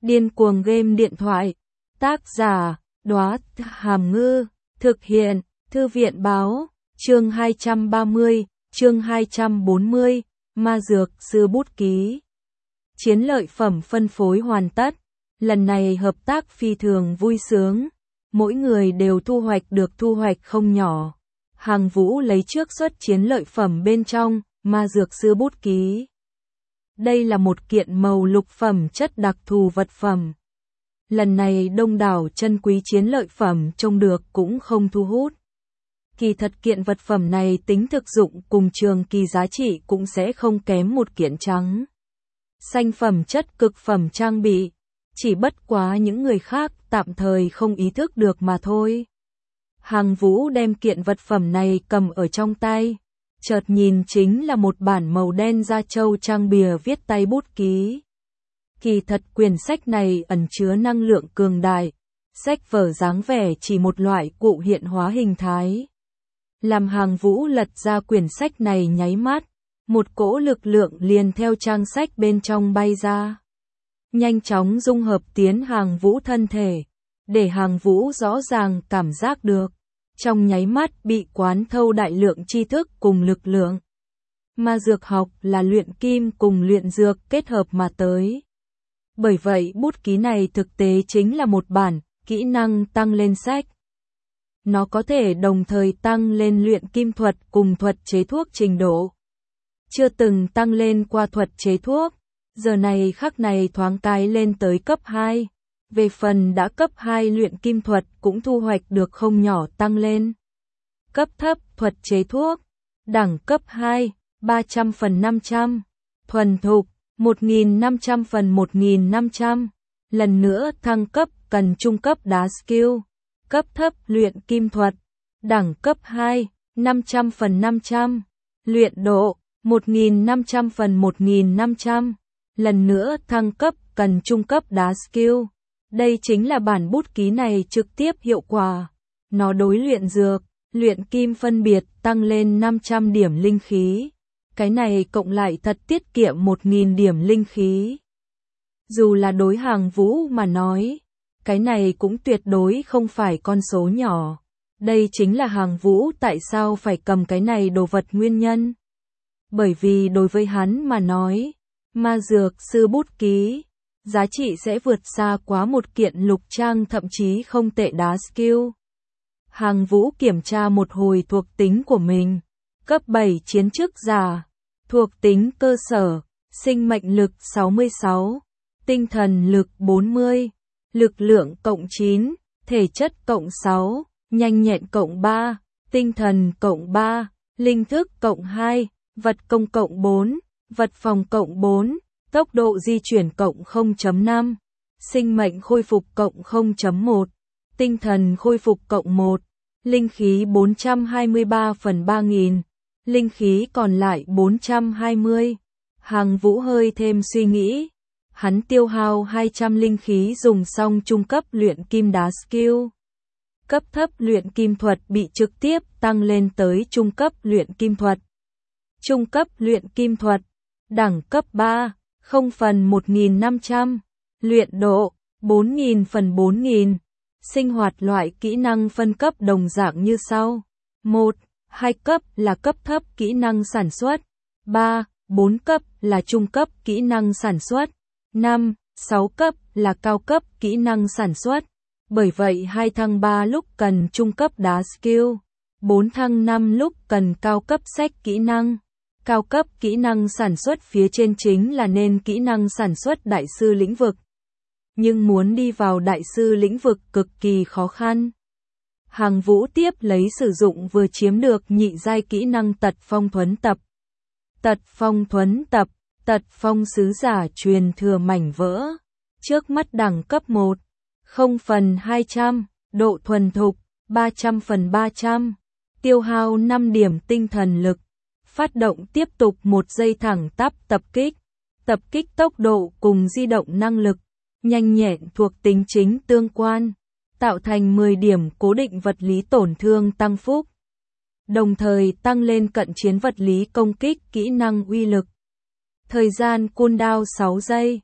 Điên cuồng game điện thoại. Tác giả, Đóa Hàm Ngư. Thực hiện, Thư viện báo. Chương 230, chương 240, Ma Dược Sư Bút Ký. Chiến lợi phẩm phân phối hoàn tất. Lần này hợp tác phi thường vui sướng. Mỗi người đều thu hoạch được thu hoạch không nhỏ. Hàng Vũ lấy trước suất chiến lợi phẩm bên trong, Ma Dược Sư Bút Ký. Đây là một kiện màu lục phẩm chất đặc thù vật phẩm. Lần này đông đảo chân quý chiến lợi phẩm trông được cũng không thu hút. Kỳ thật kiện vật phẩm này tính thực dụng cùng trường kỳ giá trị cũng sẽ không kém một kiện trắng xanh phẩm chất cực phẩm trang bị. Chỉ bất quá những người khác tạm thời không ý thức được mà thôi. Hàng Vũ đem kiện vật phẩm này cầm ở trong tay. Chợt nhìn chính là một bản màu đen da trâu trang bìa viết tay bút ký. Kỳ thật quyển sách này ẩn chứa năng lượng cường đại. Sách vở dáng vẻ chỉ một loại cụ hiện hóa hình thái. Làm Hàng Vũ lật ra quyển sách này nháy mắt. Một cỗ lực lượng liền theo trang sách bên trong bay ra. Nhanh chóng dung hợp tiến Hàng Vũ thân thể. Để Hàng Vũ rõ ràng cảm giác được. Trong nháy mắt bị quán thâu đại lượng tri thức cùng lực lượng. Ma dược học là luyện kim cùng luyện dược kết hợp mà tới. Bởi vậy bút ký này thực tế chính là một bản kỹ năng tăng lên sách. Nó có thể đồng thời tăng lên luyện kim thuật cùng thuật chế thuốc trình độ. Chưa từng tăng lên qua thuật chế thuốc, giờ này khắc này thoáng cái lên tới cấp 2. Về phần đã cấp 2 luyện kim thuật cũng thu hoạch được không nhỏ tăng lên. Cấp thấp thuật chế thuốc, đẳng cấp 2, 300 phần 500, thuần thục, 1500 phần 1500. Lần nữa thăng cấp cần trung cấp đá skill. Cấp thấp luyện kim thuật, đẳng cấp 2, 500 phần 500, luyện độ, 1500 phần 1500. Lần nữa thăng cấp cần trung cấp đá skill. Đây chính là bản bút ký này trực tiếp hiệu quả. Nó đối luyện dược, luyện kim phân biệt tăng lên 500 điểm linh khí. Cái này cộng lại thật tiết kiệm 1000 điểm linh khí. Dù là đối Hàng Vũ mà nói, cái này cũng tuyệt đối không phải con số nhỏ. Đây chính là Hàng Vũ tại sao phải cầm cái này đồ vật nguyên nhân. Bởi vì đối với hắn mà nói, Ma Dược Sư Bút Ký, giá trị sẽ vượt xa quá một kiện lục trang thậm chí không tệ đá skill. Hàng Vũ kiểm tra một hồi thuộc tính của mình. Cấp 7 chiến chức giả. Thuộc tính cơ sở, sinh mệnh lực 66, tinh thần lực 40, lực lượng cộng 9, thể chất cộng 6, nhanh nhẹn cộng 3, tinh thần cộng 3, linh thức cộng 2, vật công cộng 4, vật phòng cộng 4, tốc độ di chuyển cộng 0.5, sinh mệnh khôi phục cộng 0.1, tinh thần khôi phục cộng 1, linh khí 423 phần 3000, linh khí còn lại 420. Hàng Vũ hơi thêm suy nghĩ. Hắn tiêu hao 200 linh khí dùng xong trung cấp luyện kim đá skill. Cấp thấp luyện kim thuật bị trực tiếp tăng lên tới trung cấp luyện kim thuật. Trung cấp luyện kim thuật, đẳng cấp 3, 0 phần 1500, luyện độ, 4000 phần 4000. Sinh hoạt loại kỹ năng phân cấp đồng dạng như sau. 1, 2 cấp là cấp thấp kỹ năng sản xuất. 3, 4 cấp là trung cấp kỹ năng sản xuất. 5, 6 cấp là cao cấp kỹ năng sản xuất. Bởi vậy 2 thăng 3 lúc cần trung cấp đá skill. 4 thăng 5 lúc cần cao cấp sách kỹ năng. Cao cấp kỹ năng sản xuất phía trên chính là nên kỹ năng sản xuất đại sư lĩnh vực. Nhưng muốn đi vào đại sư lĩnh vực cực kỳ khó khăn. Hàng Vũ tiếp lấy sử dụng vừa chiếm được nhị giai kỹ năng tật phong thuấn tập. Tật phong thuấn tập, tật phong sứ giả truyền thừa mảnh vỡ. Trước mắt đẳng cấp 1, 0 phần 200, độ thuần thục, 300 phần 300. Tiêu hao 5 điểm tinh thần lực. Phát động tiếp tục 1 giây thẳng tắp tập kích. Tập kích tốc độ cùng di động năng lực. Nhanh nhẹn thuộc tính chính tương quan. Tạo thành 10 điểm cố định vật lý tổn thương tăng phúc. Đồng thời tăng lên cận chiến vật lý công kích kỹ năng uy lực. Thời gian cooldown 6 giây.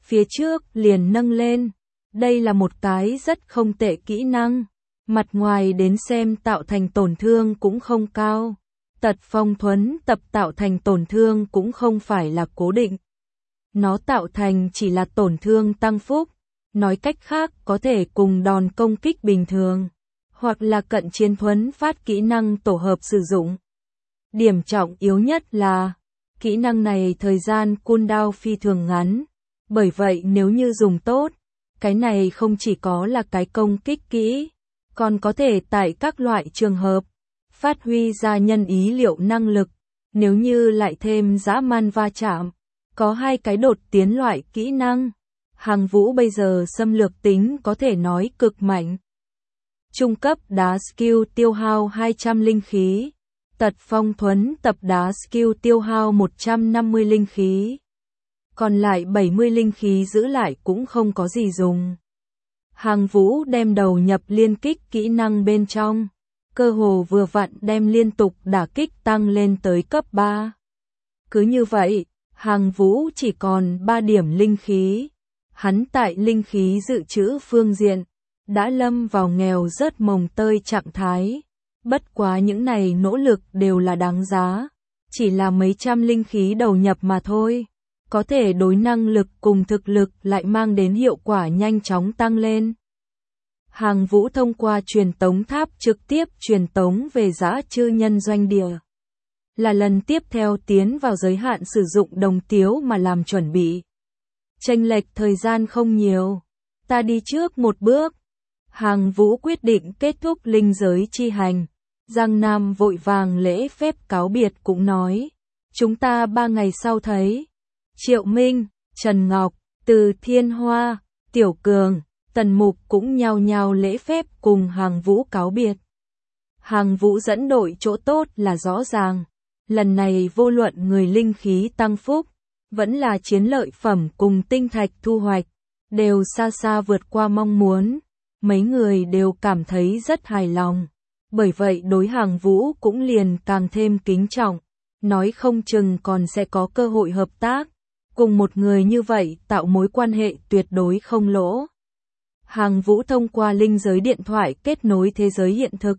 phía trước liền nâng lên. Đây là một cái rất không tệ kỹ năng. Mặt ngoài đến xem tạo thành tổn thương cũng không cao. Tật phong thuẫn tập tạo thành tổn thương cũng không phải là cố định. Nó tạo thành chỉ là tổn thương tăng phúc. Nói cách khác có thể cùng đòn công kích bình thường. Hoặc là cận chiến thuẫn phát kỹ năng tổ hợp sử dụng. Điểm trọng yếu nhất là kỹ năng này thời gian cooldown phi thường ngắn. Bởi vậy nếu như dùng tốt, cái này không chỉ có là cái công kích kỹ, còn có thể tại các loại trường hợp phát huy ra nhân ý liệu năng lực. Nếu như lại thêm dã man va chạm, có hai cái đột tiến loại kỹ năng. Hàng Vũ bây giờ xâm lược tính có thể nói cực mạnh. Trung cấp đá skill tiêu hao 200 linh khí. Tật phong thuẫn tập đá skill tiêu hao 150 linh khí. Còn lại 70 linh khí giữ lại cũng không có gì dùng. Hàng Vũ đem đầu nhập liên kích kỹ năng bên trong. Cơ hồ vừa vặn đem liên tục đả kích tăng lên tới cấp 3. Cứ như vậy, Hàng Vũ chỉ còn 3 điểm linh khí. Hắn tại linh khí dự trữ phương diện, đã lâm vào nghèo rớt mồng tơi trạng thái. Bất quá những này nỗ lực đều là đáng giá. Chỉ là mấy trăm linh khí đầu nhập mà thôi. Có thể đối năng lực cùng thực lực lại mang đến hiệu quả nhanh chóng tăng lên. Hàng Vũ thông qua truyền tống tháp trực tiếp truyền tống về Dã Chư Nhân doanh địa. Là lần tiếp theo tiến vào giới hạn sử dụng đồng tiếu mà làm chuẩn bị. Chênh lệch thời gian không nhiều. Ta đi trước một bước. Hàng Vũ quyết định kết thúc linh giới chi hành. Giang Nam vội vàng lễ phép cáo biệt cũng nói. Chúng ta 3 ngày sau thấy. Triệu Minh, Trần Ngọc, Từ Thiên Hoa, Tiểu Cường, Tần Mục cũng nhao nhao lễ phép cùng Hàng Vũ cáo biệt. Hàng Vũ dẫn đội chỗ tốt là rõ ràng. Lần này vô luận người linh khí tăng phúc, vẫn là chiến lợi phẩm cùng tinh thạch thu hoạch, đều xa xa vượt qua mong muốn. Mấy người đều cảm thấy rất hài lòng. Bởi vậy đối Hàng Vũ cũng liền càng thêm kính trọng. Nói không chừng còn sẽ có cơ hội hợp tác. Cùng một người như vậy tạo mối quan hệ tuyệt đối không lỗ. Hàng Vũ thông qua linh giới điện thoại kết nối thế giới hiện thực.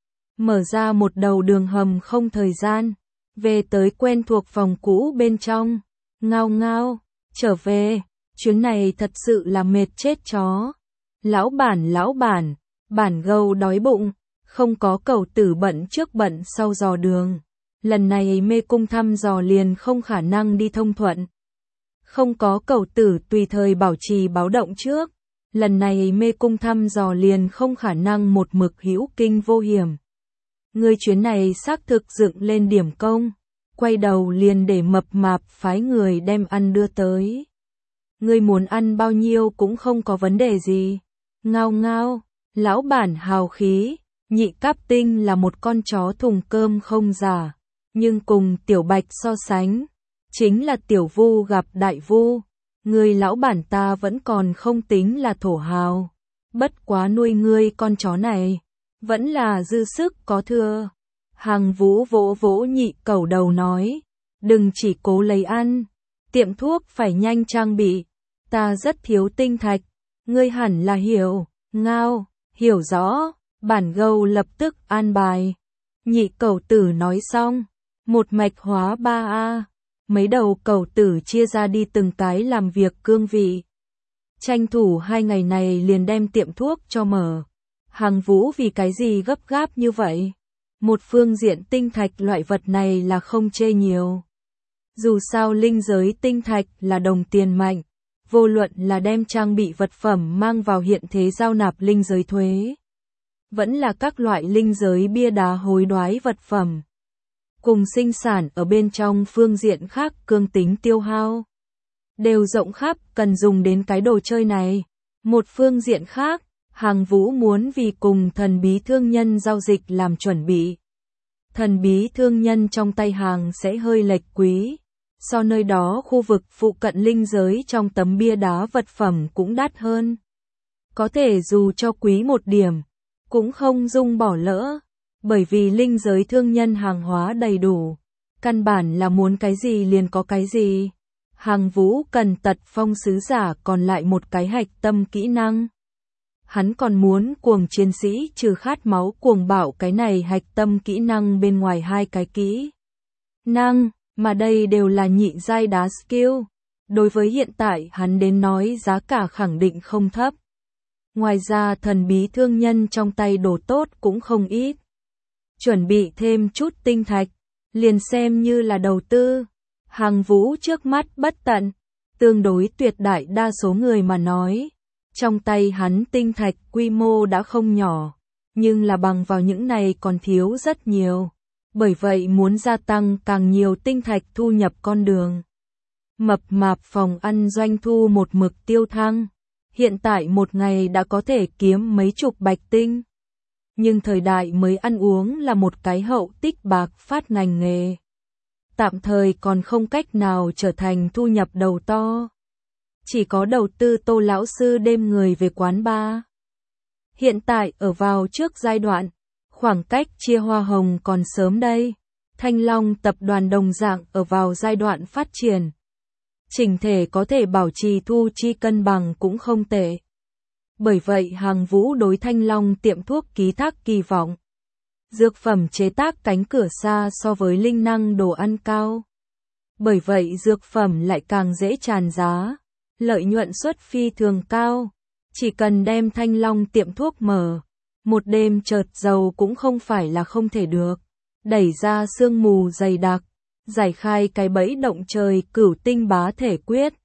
Mở ra một đầu đường hầm không thời gian. Về tới quen thuộc phòng cũ bên trong. Ngao ngao, trở về. Chuyến này thật sự là mệt chết chó. Lão bản, bản gâu đói bụng. Không có cẩu tử bận trước bận sau dò đường. Lần này mê cung thăm dò liền không khả năng đi thông thuận. Không có cẩu tử tùy thời bảo trì báo động trước. Lần này mê cung thăm dò liền không khả năng một mực hữu kinh vô hiểm. Người chuyến này xác thực dựng lên điểm công. Quay đầu liền để mập mạp phái người đem ăn đưa tới. Người muốn ăn bao nhiêu cũng không có vấn đề gì. Ngao ngao, lão bản hào khí. Nhị Cáp Tinh là một con chó thùng cơm không giả. Nhưng cùng Tiểu Bạch so sánh, chính là Tiểu Vu gặp Đại Vu. Người lão bản ta vẫn còn không tính là thổ hào. Bất quá nuôi ngươi con chó này, vẫn là dư sức có thừa. Hàng Vũ vỗ vỗ Nhị Cẩu đầu nói, đừng chỉ cố lấy ăn, tiệm thuốc phải nhanh trang bị. Ta rất thiếu tinh thạch, ngươi hẳn là hiểu. Ngao, hiểu rõ. Bản gâu lập tức an bài. Nhị Cẩu tử nói xong, một mạch hóa 3A. Mấy đầu cẩu tử chia ra đi từng cái làm việc cương vị. Tranh thủ 2 ngày này liền đem tiệm thuốc cho mở. Hàng Vũ vì cái gì gấp gáp như vậy? Một phương diện tinh thạch loại vật này là không chê nhiều. Dù sao linh giới tinh thạch là đồng tiền mạnh. Vô luận là đem trang bị vật phẩm mang vào hiện thế giao nạp linh giới thuế. Vẫn là các loại linh giới bia đá hối đoái vật phẩm. Cùng sinh sản ở bên trong phương diện khác cương tính tiêu hao. Đều rộng khắp cần dùng đến cái đồ chơi này. Một phương diện khác, Hàng Vũ muốn vì cùng thần bí thương nhân giao dịch làm chuẩn bị. Thần bí thương nhân trong tay hàng sẽ hơi lệch quý. So nơi đó khu vực phụ cận linh giới trong tấm bia đá vật phẩm cũng đắt hơn. Có thể dù cho quý một điểm, cũng không dung bỏ lỡ. Bởi vì linh giới thương nhân hàng hóa đầy đủ. Căn bản là muốn cái gì liền có cái gì. Hàng Vũ cần Tật Phong sứ giả còn lại một cái hạch tâm kỹ năng. Hắn còn muốn cuồng chiến sĩ trừ khát máu cuồng bạo, cái này hạch tâm kỹ năng bên ngoài hai cái kỹ năng, mà đây đều là nhị giai đá skill. Đối với hiện tại hắn đến nói giá cả khẳng định không thấp. Ngoài ra thần bí thương nhân trong tay đồ tốt cũng không ít. Chuẩn bị thêm chút tinh thạch, liền xem như là đầu tư. Hàng Vũ trước mắt bất tận, tương đối tuyệt đại đa số người mà nói. Trong tay hắn tinh thạch quy mô đã không nhỏ, nhưng là bằng vào những này còn thiếu rất nhiều. Bởi vậy muốn gia tăng càng nhiều tinh thạch thu nhập con đường. Mập mạp phòng ăn doanh thu một mực tiêu thăng. Hiện tại một ngày đã có thể kiếm mấy chục bạch tinh. Nhưng thời đại mới ăn uống là một cái hậu tích bạc phát ngành nghề. Tạm thời còn không cách nào trở thành thu nhập đầu to. Chỉ có đầu tư Tô lão sư đêm người về quán bar. Hiện tại ở vào trước giai đoạn, khoảng cách chia hoa hồng còn sớm đây. Thanh Long tập đoàn đồng dạng ở vào giai đoạn phát triển. Chỉnh thể có thể bảo trì thu chi cân bằng cũng không tệ. Bởi vậy Hàng Vũ đối Thanh Long tiệm thuốc ký thác kỳ vọng. Dược phẩm chế tác cánh cửa xa so với linh năng đồ ăn cao. Bởi vậy dược phẩm lại càng dễ tràn giá. Lợi nhuận suất phi thường cao. Chỉ cần đem Thanh Long tiệm thuốc mở, một đêm chợt giàu cũng không phải là không thể được. Đẩy ra sương mù dày đặc, giải khai cái bẫy động trời cửu tinh bá thể quyết.